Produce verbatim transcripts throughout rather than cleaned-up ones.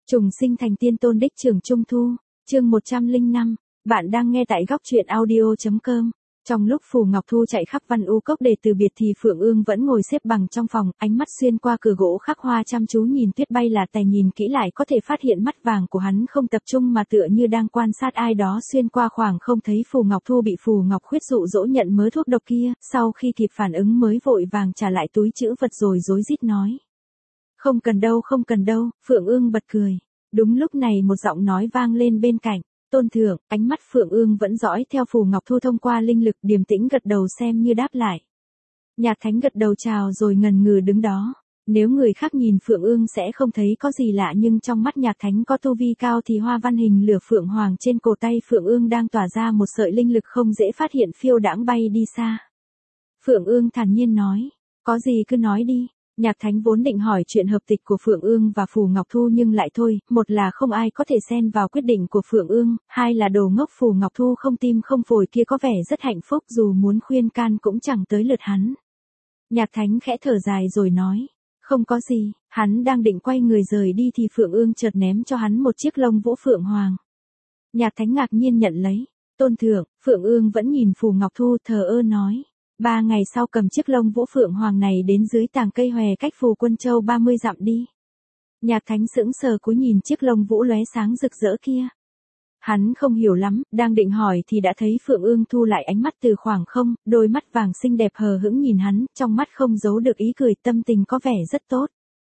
Trùng sinh thành tiên tôn đích trưởng Trung Thu, chương một trăm lẻ năm, bạn đang nghe tại góc truyện audio chấm com. Trong lúc Phù Ngọc Thu chạy khắp Văn U Cốc để từ biệt thì Phượng Ương vẫn ngồi xếp bằng trong phòng, ánh mắt xuyên qua cửa gỗ khắc hoa chăm chú nhìn tuyết bay là tè, nhìn kỹ lại có thể phát hiện mắt vàng của hắn không tập trung mà tựa như đang quan sát ai đó xuyên qua khoảng không. Thấy Phù Ngọc Thu bị Phù Ngọc Khuyết dụ dỗ nhận mớ thuốc độc kia, sau khi kịp phản ứng mới vội vàng trả lại túi trữ vật rồi rối rít nói. Không cần đâu, không cần đâu. Phượng Ương bật cười. Đúng lúc này một giọng nói vang lên bên cạnh. Tôn thượng. Ánh mắt Phượng Ương vẫn dõi theo Phù Ngọc Thu thông qua linh lực, điềm tĩnh gật đầu xem như đáp lại. Nhạc Thánh gật đầu chào rồi ngần ngừ đứng đó. Nếu người khác nhìn Phượng Ương sẽ không thấy có gì lạ, nhưng trong mắt Nhạc Thánh có tu vi cao thì hoa văn hình lửa Phượng Hoàng trên cổ tay Phượng Ương đang tỏa ra một sợi linh lực không dễ phát hiện phiêu đãng bay đi xa. Phượng Ương thản nhiên nói. Có gì cứ nói đi. Nhạc Thánh vốn định hỏi chuyện hợp tịch của Phượng Ương và Phù Ngọc Thu nhưng lại thôi, một là không ai có thể xen vào quyết định của Phượng Ương, hai là đồ ngốc Phù Ngọc Thu không tim không phổi kia có vẻ rất hạnh phúc, dù muốn khuyên can cũng chẳng tới lượt hắn. Nhạc Thánh khẽ thở dài rồi nói, không có gì. Hắn đang định quay người rời đi thì Phượng Ương chợt ném cho hắn một chiếc lông vũ Phượng Hoàng. Nhạc Thánh ngạc nhiên nhận lấy. Tôn thượng. Phượng Ương vẫn nhìn Phù Ngọc Thu thờ ơ nói. Ba ngày sau cầm chiếc lông vũ Phượng Hoàng này đến dưới tàng cây hòe cách Phù Quân Châu ba mươi dặm đi. Nhạc Thánh sững sờ cúi nhìn chiếc lông vũ lóe sáng rực rỡ kia. Hắn không hiểu lắm, đang định hỏi thì đã thấy Phượng Ương thu lại ánh mắt từ khoảng không, đôi mắt vàng xinh đẹp hờ hững nhìn hắn, trong mắt không giấu được ý cười, tâm tình có vẻ rất tốt.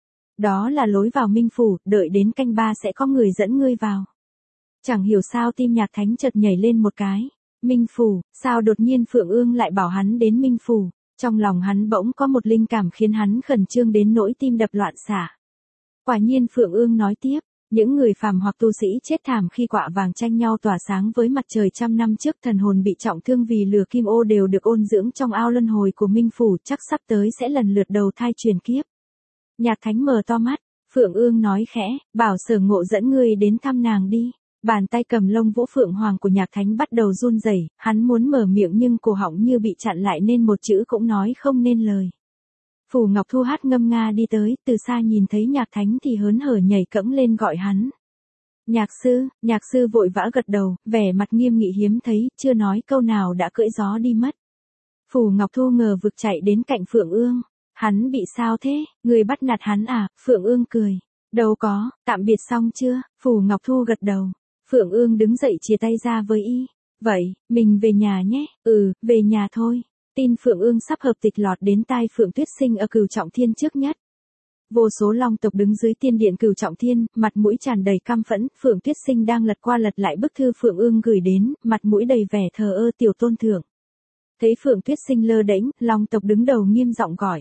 Đó là lối vào Minh Phủ, đợi đến canh ba sẽ có người dẫn ngươi vào. Chẳng hiểu sao tim Nhạc Thánh chợt nhảy lên một cái. Minh Phủ, sao đột nhiên Phượng Ương lại bảo hắn đến Minh Phủ? Trong lòng hắn bỗng có một linh cảm khiến hắn khẩn trương đến nỗi tim đập loạn xạ. Quả nhiên Phượng Ương nói tiếp, những người phàm hoặc tu sĩ chết thảm khi quạ vàng tranh nhau tỏa sáng với mặt trời trăm năm trước, thần hồn bị trọng thương vì lửa kim ô đều được ôn dưỡng trong ao luân hồi của Minh Phủ, chắc sắp tới sẽ lần lượt đầu thai truyền kiếp. Nhạc Thánh mở to mắt, Phượng Ương nói khẽ, bảo Sở Ngộ dẫn ngươi đến thăm nàng đi. Bàn tay cầm lông vũ Phượng Hoàng của Nhạc Thánh bắt đầu run rẩy, hắn muốn mở miệng nhưng cổ họng như bị chặn lại nên một chữ cũng nói không nên lời. Phù Ngọc Thu hát ngâm nga đi tới, từ xa nhìn thấy Nhạc Thánh thì hớn hở nhảy cẫng lên gọi hắn. Nhạc sư. Nhạc sư vội vã gật đầu, vẻ mặt nghiêm nghị hiếm thấy, chưa nói câu nào đã cưỡi gió đi mất. Phù Ngọc Thu ngờ vực chạy đến cạnh Phượng Ương. Hắn bị sao thế, người bắt nạt hắn à? Phượng Ương cười. Đâu có, tạm biệt xong chưa? Phù Ngọc Thu gật đầu. Phượng Ương đứng dậy chia tay ra với y. Vậy, mình về nhà nhé. Ừ, về nhà thôi. Tin Phượng Ương sắp hợp tịch lọt đến tai Phượng Tuyết Sinh ở Cửu Trọng Thiên trước nhất. Vô số long tộc đứng dưới tiên điện Cửu Trọng Thiên, mặt mũi tràn đầy căm phẫn. Phượng Tuyết Sinh đang lật qua lật lại bức thư Phượng Ương gửi đến, mặt mũi đầy vẻ thờ ơ. Tiểu tôn thượng. Thấy Phượng Tuyết Sinh lơ đễnh, long tộc đứng đầu nghiêm giọng gọi.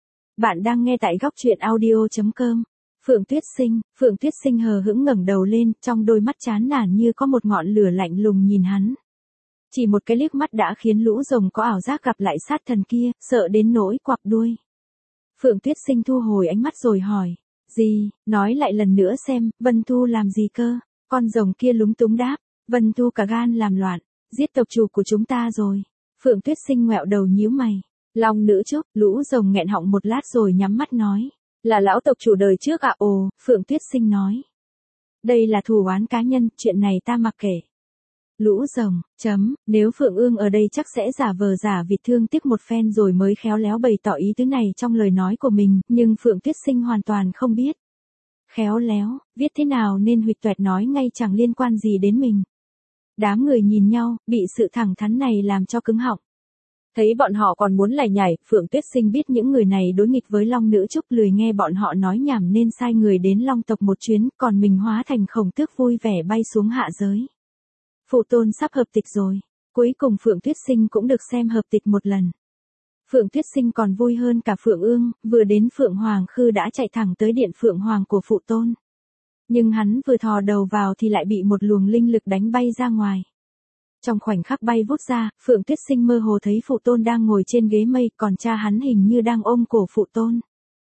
Bạn đang nghe tại góc truyện audio chấm com. Phượng Tuyết Sinh. Phượng Tuyết Sinh hờ hững ngẩng đầu lên, trong đôi mắt chán nản như có một ngọn lửa lạnh lùng nhìn hắn. Chỉ một cái liếc mắt đã khiến lũ rồng có ảo giác gặp lại sát thần kia, sợ đến nỗi quặp đuôi. Phượng Tuyết Sinh thu hồi ánh mắt rồi hỏi. Gì, nói lại lần nữa xem, Vân Thu làm gì cơ? Con rồng kia lúng túng đáp. Vân Thu cả gan làm loạn, giết tộc chủ của chúng ta rồi. Phượng Tuyết Sinh ngoẹo đầu nhíu mày. Long nữ Trúc. Lũ rồng nghẹn họng một lát rồi nhắm mắt nói. Là lão tộc chủ đời trước ạ. À? Ồ, Phượng Tuyết Sinh nói. Đây là thù oán cá nhân, chuyện này ta mặc kệ. Lũ rồng, chấm, nếu Phượng Ương ở đây chắc sẽ giả vờ giả vịt thương tiếc một phen rồi mới khéo léo bày tỏ ý tứ này trong lời nói của mình, nhưng Phượng Tuyết Sinh hoàn toàn không biết. Khéo léo, viết thế nào nên huỵch toẹt nói ngay chẳng liên quan gì đến mình. Đám người nhìn nhau, bị sự thẳng thắn này làm cho cứng họng. Thấy bọn họ còn muốn lải nhải, Phượng Tuyết Sinh biết những người này đối nghịch với Long nữ Trúc, lười nghe bọn họ nói nhảm nên sai người đến Long tộc một chuyến, còn mình hóa thành Khổng Tước vui vẻ bay xuống hạ giới. Phụ tôn sắp hợp tịch rồi. Cuối cùng Phượng Tuyết Sinh cũng được xem hợp tịch một lần. Phượng Tuyết Sinh còn vui hơn cả Phượng Ương, vừa đến Phượng Hoàng Khư đã chạy thẳng tới điện Phượng Hoàng của phụ tôn. Nhưng hắn vừa thò đầu vào thì lại bị một luồng linh lực đánh bay ra ngoài. Trong khoảnh khắc bay vút ra, Phượng Tuyết Sinh mơ hồ thấy phụ tôn đang ngồi trên ghế mây, còn cha hắn hình như đang ôm cổ phụ tôn.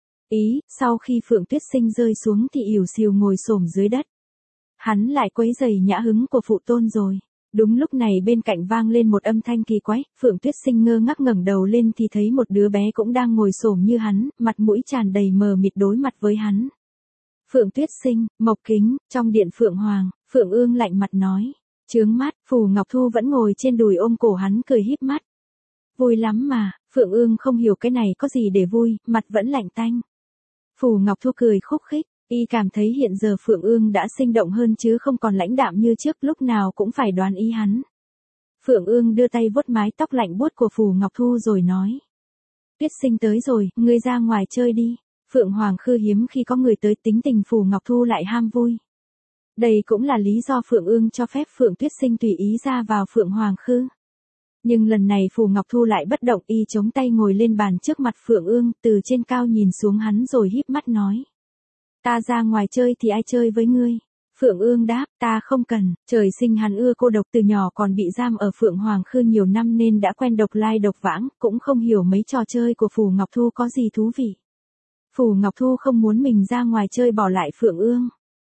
Ý, sau khi Phượng Tuyết Sinh rơi xuống thì ỉu xìu ngồi xổm dưới đất. Hắn lại quấy rầy nhã hứng của phụ tôn rồi. Đúng lúc này bên cạnh vang lên một âm thanh kỳ quái, Phượng Tuyết Sinh ngơ ngác ngẩng đầu lên thì thấy một đứa bé cũng đang ngồi xổm như hắn, mặt mũi tràn đầy mờ mịt đối mặt với hắn. Phượng Tuyết Sinh, Mộc Kính, trong điện Phượng Hoàng, Phượng Ương lạnh mặt nói. Chướng mắt, Phù Ngọc Thu vẫn ngồi trên đùi ôm cổ hắn cười híp mắt. Vui lắm mà, Phượng Ương không hiểu cái này có gì để vui, mặt vẫn lạnh tanh. Phù Ngọc Thu cười khúc khích, y cảm thấy hiện giờ Phượng Ương đã sinh động hơn chứ không còn lãnh đạm như trước, lúc nào cũng phải đoán ý hắn. Phượng Ương đưa tay vuốt mái tóc lạnh buốt của Phù Ngọc Thu rồi nói. Tuyết Sinh tới rồi, ngươi ra ngoài chơi đi. Phượng Hoàng Khư hiếm khi có người tới, tính tình Phù Ngọc Thu lại ham vui. Đây cũng là lý do Phượng Ương cho phép Phượng Tuyết Sinh tùy ý ra vào Phượng Hoàng Khư. Nhưng lần này Phù Ngọc Thu lại bất động, y chống tay ngồi lên bàn trước mặt Phượng Ương, từ trên cao nhìn xuống hắn rồi híp mắt nói. Ta ra ngoài chơi thì ai chơi với ngươi? Phượng Ương đáp, ta không cần, trời sinh hắn ưa cô độc, từ nhỏ còn bị giam ở Phượng Hoàng Khư nhiều năm nên đã quen độc lai độc vãng, cũng không hiểu mấy trò chơi của Phù Ngọc Thu có gì thú vị. Phù Ngọc Thu không muốn mình ra ngoài chơi bỏ lại Phượng Ương.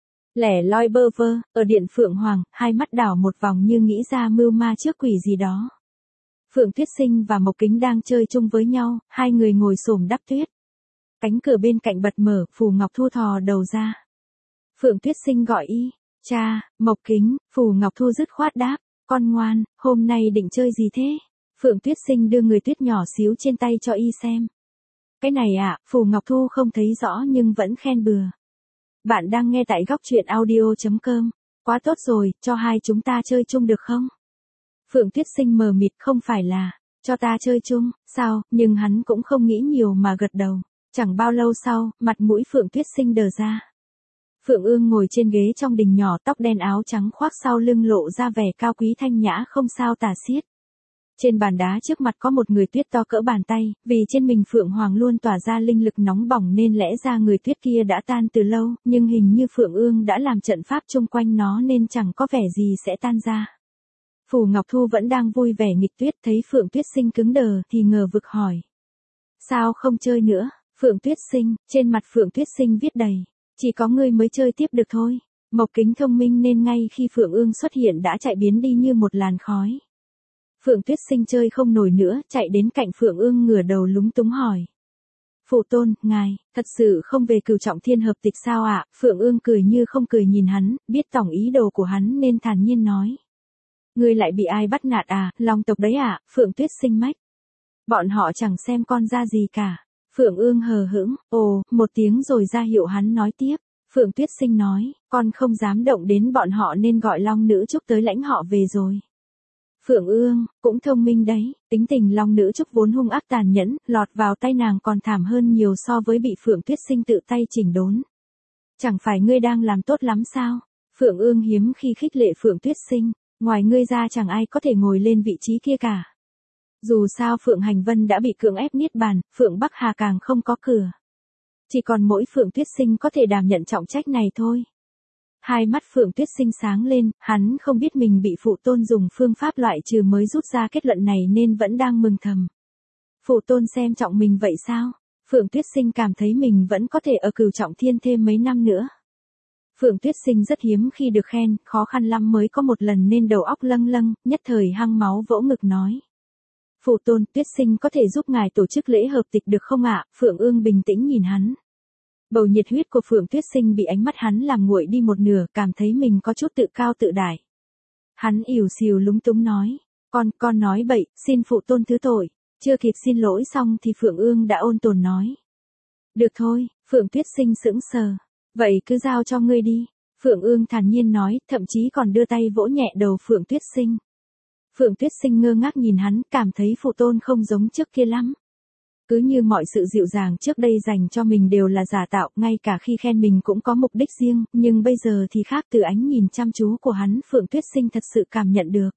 Lẻ loi bơ vơ, ở điện Phượng Hoàng, hai mắt đảo một vòng như nghĩ ra mưu ma trước quỷ gì đó. Phượng Tuyết Sinh và Mộc Kính đang chơi chung với nhau, hai người ngồi xổm đắp tuyết. Cánh cửa bên cạnh bật mở, Phù Ngọc Thu thò đầu ra. Phượng Tuyết Sinh gọi y, cha, Mộc Kính, Phù Ngọc Thu dứt khoát đáp, con ngoan, hôm nay định chơi gì thế? Phượng Tuyết Sinh đưa người tuyết nhỏ xíu trên tay cho y xem. Cái này ạ, à, Phù Ngọc Thu không thấy rõ nhưng vẫn khen bừa. Bạn đang nghe tại góc truyện audio chấm com, quá tốt rồi, cho hai chúng ta chơi chung được không? Phượng Tuyết Sinh mờ mịt, không phải là, cho ta chơi chung, sao, nhưng hắn cũng không nghĩ nhiều mà gật đầu. Chẳng bao lâu sau, mặt mũi Phượng Tuyết Sinh đờ ra. Phượng Ương ngồi trên ghế trong đình nhỏ, tóc đen áo trắng khoác sau lưng lộ ra vẻ cao quý thanh nhã không sao tả xiết. Trên bàn đá trước mặt có một người tuyết to cỡ bàn tay, vì trên mình Phượng Hoàng luôn tỏa ra linh lực nóng bỏng nên lẽ ra người tuyết kia đã tan từ lâu, nhưng hình như Phượng Ương đã làm trận pháp chung quanh nó nên chẳng có vẻ gì sẽ tan ra. Phù Ngọc Thu vẫn đang vui vẻ nghịch tuyết, thấy Phượng Tuyết Sinh cứng đờ thì ngờ vực hỏi. Sao không chơi nữa? Phượng Tuyết Sinh, trên mặt Phượng Tuyết Sinh viết đầy. Chỉ có ngươi mới chơi tiếp được thôi. Mộc Kính thông minh nên ngay khi Phượng Ương xuất hiện đã chạy biến đi như một làn khói. Phượng Tuyết Sinh chơi không nổi nữa, chạy đến cạnh Phượng Ương ngửa đầu lúng túng hỏi. Phụ tôn, ngài, thật sự không về Cửu Trọng Thiên hợp tịch sao ạ? À? Phượng Ương cười như không cười nhìn hắn, biết tổng ý đồ của hắn nên thản nhiên nói. Ngươi lại bị ai bắt nạt à, Long tộc đấy à? Phượng Tuyết Sinh mách. Bọn họ chẳng xem con ra gì cả. Phượng Ương hờ hững, ồ, một tiếng rồi ra hiệu hắn nói tiếp. Phượng Tuyết Sinh nói, con không dám động đến bọn họ nên gọi Long Nữ Trúc tới lãnh họ về rồi. Phượng Ương, cũng thông minh đấy, tính tình Long Nữ Trúc vốn hung ác tàn nhẫn, lọt vào tay nàng còn thảm hơn nhiều so với bị Phượng Tuyết Sinh tự tay chỉnh đốn. Chẳng phải ngươi đang làm tốt lắm sao? Phượng Ương hiếm khi khích lệ Phượng Tuyết Sinh, ngoài ngươi ra chẳng ai có thể ngồi lên vị trí kia cả. Dù sao Phượng Hành Vân đã bị cưỡng ép niết bàn, Phượng Bắc Hà càng không có cửa. Chỉ còn mỗi Phượng Tuyết Sinh có thể đảm nhận trọng trách này thôi. Hai mắt Phượng Tuyết Sinh sáng lên, hắn không biết mình bị phụ tôn dùng phương pháp loại trừ mới rút ra kết luận này nên vẫn đang mừng thầm. Phụ tôn xem trọng mình vậy sao? Phượng Tuyết Sinh cảm thấy mình vẫn có thể ở Cửu Trọng Thiên thêm mấy năm nữa. Phượng Tuyết Sinh rất hiếm khi được khen, khó khăn lắm mới có một lần nên đầu óc lâng lâng, nhất thời hăng máu vỗ ngực nói. Phụ tôn, Tuyết Sinh có thể giúp ngài tổ chức lễ hợp tịch được không ạ? Phượng Ương bình tĩnh nhìn hắn. Bầu nhiệt huyết của Phượng Tuyết Sinh bị ánh mắt hắn làm nguội đi một nửa, cảm thấy mình có chút tự cao tự đại. Hắn ỉu xìu lúng túng nói, con, con nói bậy, xin phụ tôn thứ tội. Chưa kịp xin lỗi xong thì Phượng Ương đã ôn tồn nói. Được thôi, Phượng Tuyết Sinh sững sờ. Vậy cứ giao cho ngươi đi. Phượng Ương thản nhiên nói, thậm chí còn đưa tay vỗ nhẹ đầu Phượng Tuyết Sinh. Phượng Tuyết Sinh ngơ ngác nhìn hắn, cảm thấy phụ tôn không giống trước kia lắm. Cứ như mọi sự dịu dàng trước đây dành cho mình đều là giả tạo, ngay cả khi khen mình cũng có mục đích riêng, nhưng bây giờ thì khác, từ ánh nhìn chăm chú của hắn, Phượng Tuyết Sinh thật sự cảm nhận được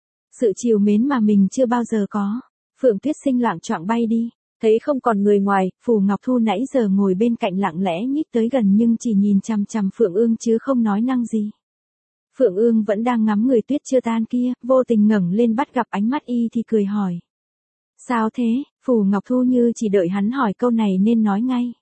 sự trìu mến mà mình chưa bao giờ có. Phượng Tuyết Sinh loạng choạng bay đi, thấy không còn người ngoài, Phù Ngọc Thu nãy giờ ngồi bên cạnh lặng lẽ nhích tới gần nhưng chỉ nhìn chằm chằm Phượng Ương chứ không nói năng gì. Phượng Ương vẫn đang ngắm người tuyết chưa tan kia, vô tình ngẩng lên bắt gặp ánh mắt y thì cười hỏi. Sao thế? Phù Ngọc Thu như chỉ đợi hắn hỏi câu này nên nói ngay.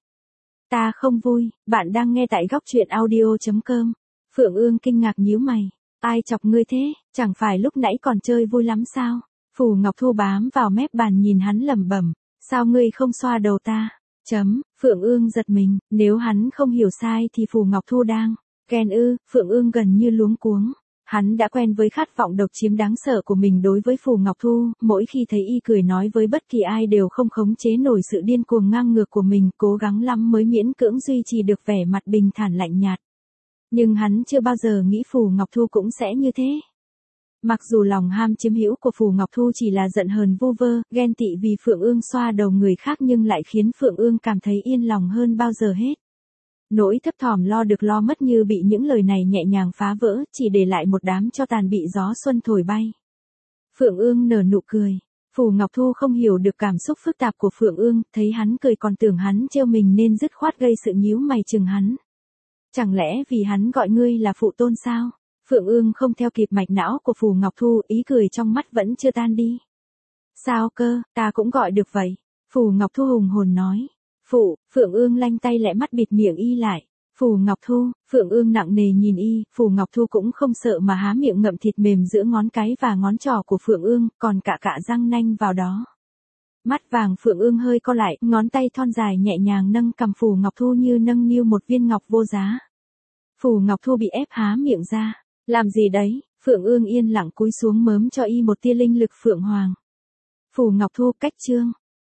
Ta không vui, bạn đang nghe tại góc truyện audio chấm com. Phượng Ương kinh ngạc nhíu mày. Ai chọc ngươi thế, chẳng phải lúc nãy còn chơi vui lắm sao? Phù Ngọc Thu bám vào mép bàn nhìn hắn lẩm bẩm. Sao ngươi không xoa đầu ta? Chấm, Phượng Ương giật mình, nếu hắn không hiểu sai thì Phù Ngọc Thu đang ghen ư, Phượng Ương gần như luống cuống. Hắn đã quen với khát vọng độc chiếm đáng sợ của mình đối với Phù Ngọc Thu, mỗi khi thấy y cười nói với bất kỳ ai đều không khống chế nổi sự điên cuồng ngang ngược của mình, cố gắng lắm mới miễn cưỡng duy trì được vẻ mặt bình thản lạnh nhạt. Nhưng hắn chưa bao giờ nghĩ Phù Ngọc Thu cũng sẽ như thế. Mặc dù lòng ham chiếm hữu của Phù Ngọc Thu chỉ là giận hờn vu vơ, ghen tị vì Phượng Ương xoa đầu người khác nhưng lại khiến Phượng Ương cảm thấy yên lòng hơn bao giờ hết. Nỗi thấp thỏm lo được lo mất như bị những lời này nhẹ nhàng phá vỡ, chỉ để lại một đám tro tàn bị gió xuân thổi bay. Phượng Ương nở nụ cười. Phù Ngọc Thu không hiểu được cảm xúc phức tạp của Phượng Ương, thấy hắn cười còn tưởng hắn trêu mình nên dứt khoát gây sự nhíu mày chừng hắn. Chẳng lẽ vì hắn gọi ngươi là phụ tôn sao? Phượng Ương không theo kịp mạch não của Phù Ngọc Thu, ý cười trong mắt vẫn chưa tan đi. Sao cơ, ta cũng gọi được vậy. Phù Ngọc Thu hùng hồn nói. Phụ, Phượng Ương lanh tay lẹ mắt bịt miệng y lại. Phù Ngọc Thu, Phượng Ương nặng nề nhìn y, Phù Ngọc Thu cũng không sợ mà há miệng ngậm thịt mềm giữa ngón cái và ngón trỏ của Phượng Ương, còn cả cả răng nanh vào đó. Mắt vàng Phượng Ương hơi co lại, ngón tay thon dài nhẹ nhàng nâng cầm Phù Ngọc Thu như nâng niu một viên ngọc vô giá. Phù Ngọc Thu bị ép há miệng ra. Làm gì đấy? Phượng Ương yên lặng cúi xuống mớm cho y một tia linh lực Phượng Hoàng. Phù Ngọc Thu cách chương.